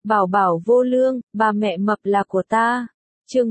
Bảo bảo vô lương, bà mẹ mập là của ta. Chương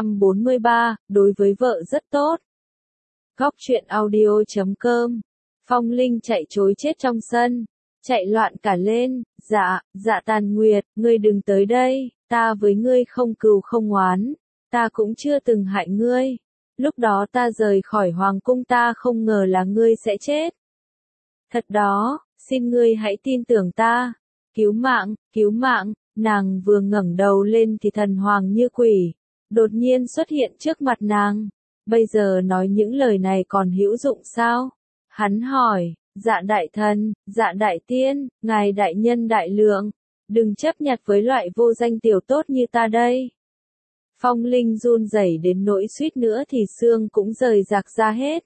143, đối với vợ rất tốt. Góc truyện audio.com. Phong Linh chạy trối chết trong sân, chạy loạn cả lên. Dạ Tàn Nguyệt, ngươi đừng tới đây, ta với ngươi không cừu không oán, ta cũng chưa từng hại ngươi. Lúc đó ta rời khỏi hoàng cung, ta không ngờ là ngươi sẽ chết. Thật đó, xin ngươi hãy tin tưởng ta. Cứu mạng, cứu mạng. Nàng vừa ngẩng đầu lên thì thần hoàng như quỷ đột nhiên xuất hiện trước mặt nàng. Bây giờ nói những lời này còn hữu dụng sao? Hắn hỏi, dạ đại thần, dạ đại tiên, ngài đại nhân đại lượng, đừng chấp nhặt với loại vô danh tiểu tốt như ta đây. Phong Linh run rẩy đến nỗi suýt nữa thì xương cũng rời rạc ra hết.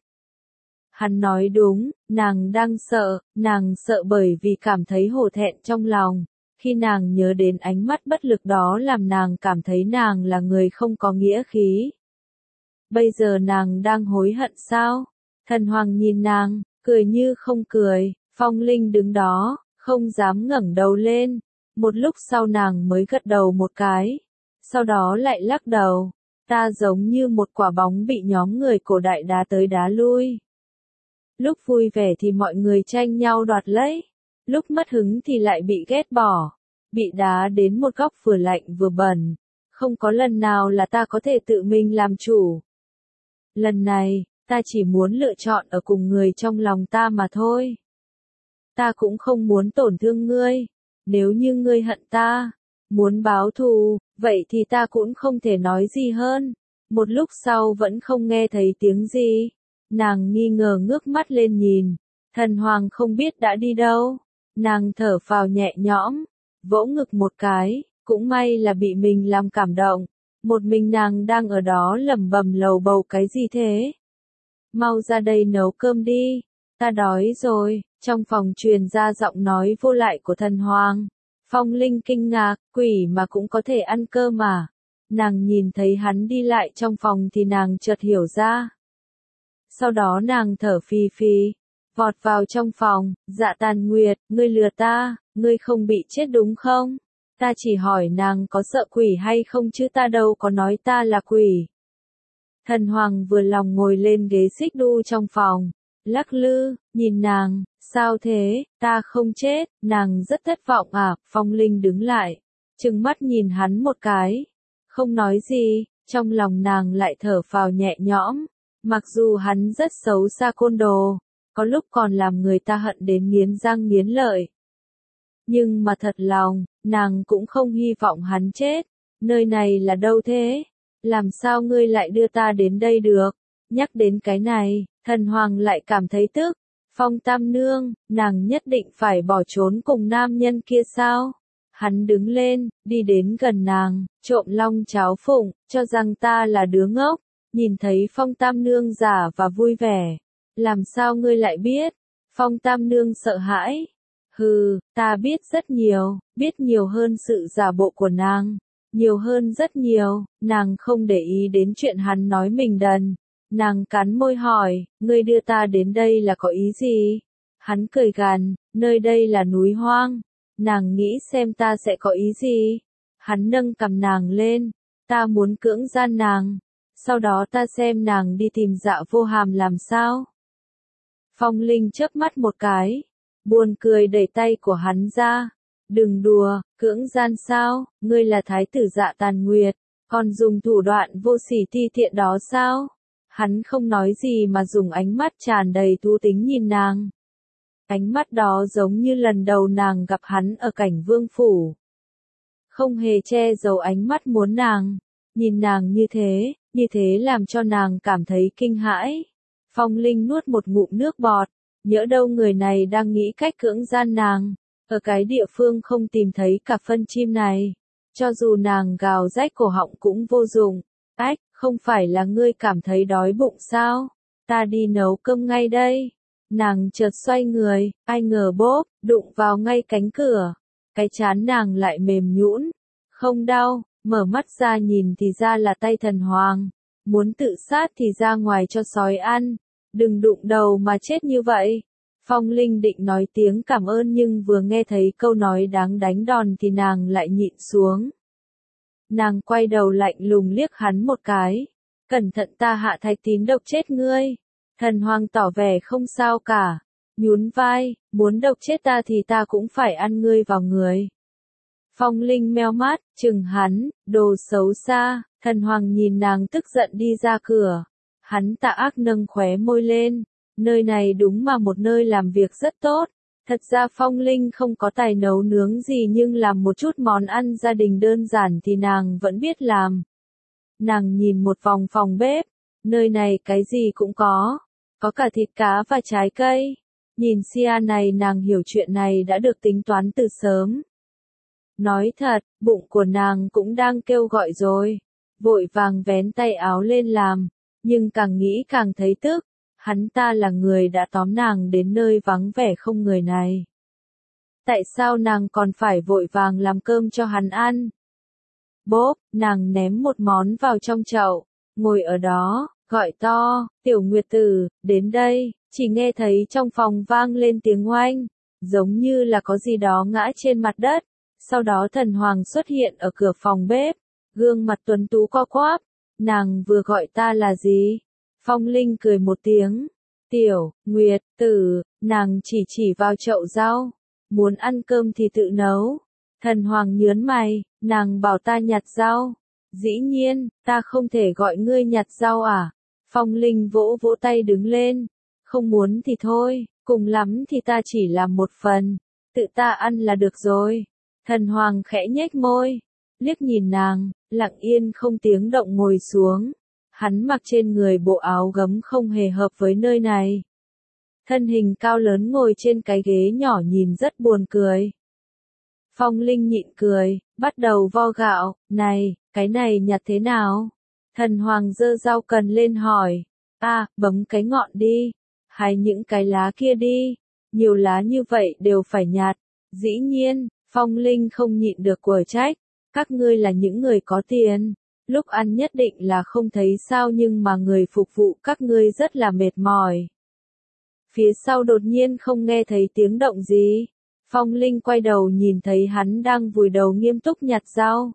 Hắn nói đúng, nàng đang sợ, nàng sợ bởi vì cảm thấy hổ thẹn trong lòng. Khi nàng nhớ đến ánh mắt bất lực đó làm nàng cảm thấy nàng là người không có nghĩa khí. Bây giờ nàng đang hối hận sao? Thần hoàng nhìn nàng, cười như không cười. Phong Linh đứng đó, không dám ngẩng đầu lên. Một lúc sau nàng mới gật đầu một cái. Sau đó lại lắc đầu. Ta giống như một quả bóng bị nhóm người cổ đại đá tới đá lui. Lúc vui vẻ thì mọi người tranh nhau đoạt lấy. Lúc mất hứng thì lại bị ghét bỏ, bị đá đến một góc vừa lạnh vừa bẩn, không có lần nào là ta có thể tự mình làm chủ. Lần này, ta chỉ muốn lựa chọn ở cùng người trong lòng ta mà thôi. Ta cũng không muốn tổn thương ngươi, nếu như ngươi hận ta, muốn báo thù, vậy thì ta cũng không thể nói gì hơn. Một lúc sau vẫn không nghe thấy tiếng gì, nàng nghi ngờ ngước mắt lên nhìn, thần hoàng không biết đã đi đâu. Nàng thở phào nhẹ nhõm, vỗ ngực một cái, cũng may là bị mình làm cảm động. Một mình nàng đang ở đó lẩm bẩm lầu bầu cái gì thế? Mau ra đây nấu cơm đi, ta đói rồi. Trong phòng truyền ra giọng nói vô lại của thần hoàng. Phong Linh kinh ngạc, quỷ mà cũng có thể ăn cơm à? Nàng nhìn thấy hắn đi lại trong phòng thì nàng chợt hiểu ra. Sau đó nàng thở phì phì, vọt vào trong phòng. Dạ Tàn Nguyệt, ngươi lừa ta, ngươi không bị chết đúng không? Ta chỉ hỏi nàng có sợ quỷ hay không chứ ta đâu có nói ta là quỷ. Thần hoàng vừa lòng ngồi lên ghế xích đu trong phòng, lắc lư, nhìn nàng, sao thế, ta không chết, nàng rất thất vọng à? Phong Linh đứng lại, trừng mắt nhìn hắn một cái, không nói gì, trong lòng nàng lại thở phào nhẹ nhõm, mặc dù hắn rất xấu xa côn đồ, có lúc còn làm người ta hận đến nghiến răng nghiến lợi. Nhưng mà thật lòng, nàng cũng không hy vọng hắn chết. Nơi này là đâu thế? Làm sao ngươi lại đưa ta đến đây được? Nhắc đến cái này, thần hoàng lại cảm thấy tức. Phong Tam Nương, nàng nhất định phải bỏ trốn cùng nam nhân kia sao? Hắn đứng lên, đi đến gần nàng, trộm long cháo phụng, cho rằng ta là đứa ngốc. Nhìn thấy Phong Tam Nương giả và vui vẻ. Làm sao ngươi lại biết? Phong Tam Nương sợ hãi. Hừ, ta biết rất nhiều, biết nhiều hơn sự giả bộ của nàng. Nhiều hơn rất nhiều, nàng không để ý đến chuyện hắn nói mình đần. Nàng cắn môi hỏi, ngươi đưa ta đến đây là có ý gì? Hắn cười gằn, nơi đây là núi hoang. Nàng nghĩ xem ta sẽ có ý gì? Hắn nâng cằm nàng lên, ta muốn cưỡng gian nàng. Sau đó ta xem nàng đi tìm Dạ Vô Hàm làm sao? Phong Linh chớp mắt một cái, buồn cười đẩy tay của hắn ra. Đừng đùa, cưỡng gian sao, ngươi là thái tử Dạ Tàn Nguyệt, còn dùng thủ đoạn vô sỉ ti tiện đó sao? Hắn không nói gì mà dùng ánh mắt tràn đầy thú tính nhìn nàng. Ánh mắt đó giống như lần đầu nàng gặp hắn ở cảnh vương phủ. Không hề che giấu ánh mắt muốn nàng, nhìn nàng như thế làm cho nàng cảm thấy kinh hãi. Phong Linh nuốt một ngụm nước bọt, nhỡ đâu người này đang nghĩ cách cưỡng gian nàng. Ở cái địa phương không tìm thấy cả phân chim này, cho dù nàng gào rách cổ họng cũng vô dụng. Ách, không phải là ngươi cảm thấy đói bụng sao? Ta đi nấu cơm ngay đây. Nàng chợt xoay người, ai ngờ bốp, đụng vào ngay cánh cửa. Cái trán nàng lại mềm nhũn, không đau, mở mắt ra nhìn thì ra là tay thần hoàng. Muốn tự sát thì ra ngoài cho sói ăn, đừng đụng đầu mà chết như vậy. Phong Linh định nói tiếng cảm ơn nhưng vừa nghe thấy câu nói đáng đánh đòn thì nàng lại nhịn xuống. Nàng quay đầu lạnh lùng liếc hắn một cái. Cẩn thận ta hạ thạch tín độc chết ngươi. Thần Hoàng tỏ vẻ không sao cả. Nhún vai, muốn độc chết ta thì ta cũng phải ăn ngươi vào người. Phong Linh meo mắt, chừng hắn, đồ xấu xa. Thần Hoàng nhìn nàng tức giận đi ra cửa. Hắn tà ác nâng khóe môi lên. Nơi này đúng mà một nơi làm việc rất tốt. Thật ra Phong Linh không có tài nấu nướng gì nhưng làm một chút món ăn gia đình đơn giản thì nàng vẫn biết làm. Nàng nhìn một vòng phòng bếp. Nơi này cái gì cũng có. Có cả thịt cá và trái cây. Nhìn Sia này nàng hiểu chuyện này đã được tính toán từ sớm. Nói thật, bụng của nàng cũng đang kêu gọi rồi. Vội vàng vén tay áo lên làm. Nhưng càng nghĩ càng thấy tức. Hắn ta là người đã tóm nàng đến nơi vắng vẻ không người này. Tại sao nàng còn phải vội vàng làm cơm cho hắn ăn? Bốp, nàng ném một món vào trong chậu, ngồi ở đó, gọi to, Tiểu Nguyệt Tử, đến đây, chỉ nghe thấy trong phòng vang lên tiếng oanh, giống như là có gì đó ngã trên mặt đất. Sau đó Thần Hoàng xuất hiện ở cửa phòng bếp, gương mặt tuấn tú co quắp, nàng vừa gọi ta là gì? Phong Linh cười một tiếng, Tiểu Nguyệt Tử, nàng chỉ vào chậu rau, muốn ăn cơm thì tự nấu. Thần Hoàng nhớn mày, nàng bảo ta nhặt rau. Dĩ nhiên, ta không thể gọi ngươi nhặt rau à? Phong Linh vỗ vỗ tay đứng lên. Không muốn thì thôi, cùng lắm thì ta chỉ làm một phần. Tự ta ăn là được rồi. Thần Hoàng khẽ nhếch môi, liếc nhìn nàng, lặng yên không tiếng động ngồi xuống. Hắn mặc trên người bộ áo gấm không hề hợp với nơi này. Thân hình cao lớn ngồi trên cái ghế nhỏ nhìn rất buồn cười. Phong Linh nhịn cười, bắt đầu vo gạo, này, cái này nhặt thế nào? Thần Hoàng giơ rau cần lên hỏi, bấm cái ngọn đi, hay những cái lá kia đi, nhiều lá như vậy đều phải nhặt. Dĩ nhiên, Phong Linh không nhịn được quở trách, các ngươi là những người có tiền, lúc ăn nhất định là không thấy sao nhưng mà người phục vụ các ngươi rất là mệt mỏi. Phía sau đột nhiên không nghe thấy tiếng động gì. Phong Linh quay đầu nhìn thấy hắn đang vùi đầu nghiêm túc nhặt rau.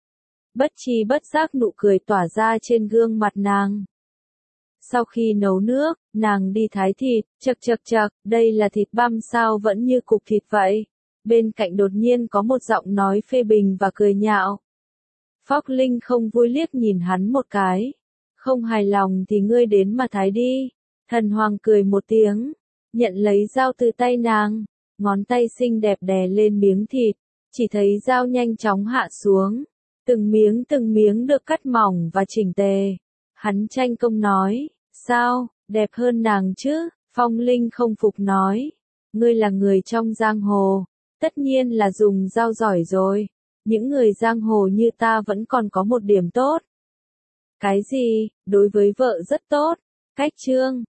Bất tri bất giác nụ cười tỏa ra trên gương mặt nàng. Sau khi nấu nước, nàng đi thái thịt, chậc, đây là thịt băm sao vẫn như cục thịt vậy. Bên cạnh đột nhiên có một giọng nói phê bình và cười nhạo. Phong Linh không vui liếc nhìn hắn một cái. Không hài lòng thì ngươi đến mà thái đi. Thần Hoàng cười một tiếng, nhận lấy dao từ tay nàng. Ngón tay xinh đẹp đè lên miếng thịt, chỉ thấy dao nhanh chóng hạ xuống. Từng miếng được cắt mỏng và chỉnh tề. Hắn tranh công nói, sao, đẹp hơn nàng chứ? Phong Linh không phục nói, ngươi là người trong giang hồ, tất nhiên là dùng dao giỏi rồi. Những người giang hồ như ta vẫn còn có một điểm tốt. Cái gì? Đối với vợ rất tốt. Cách chương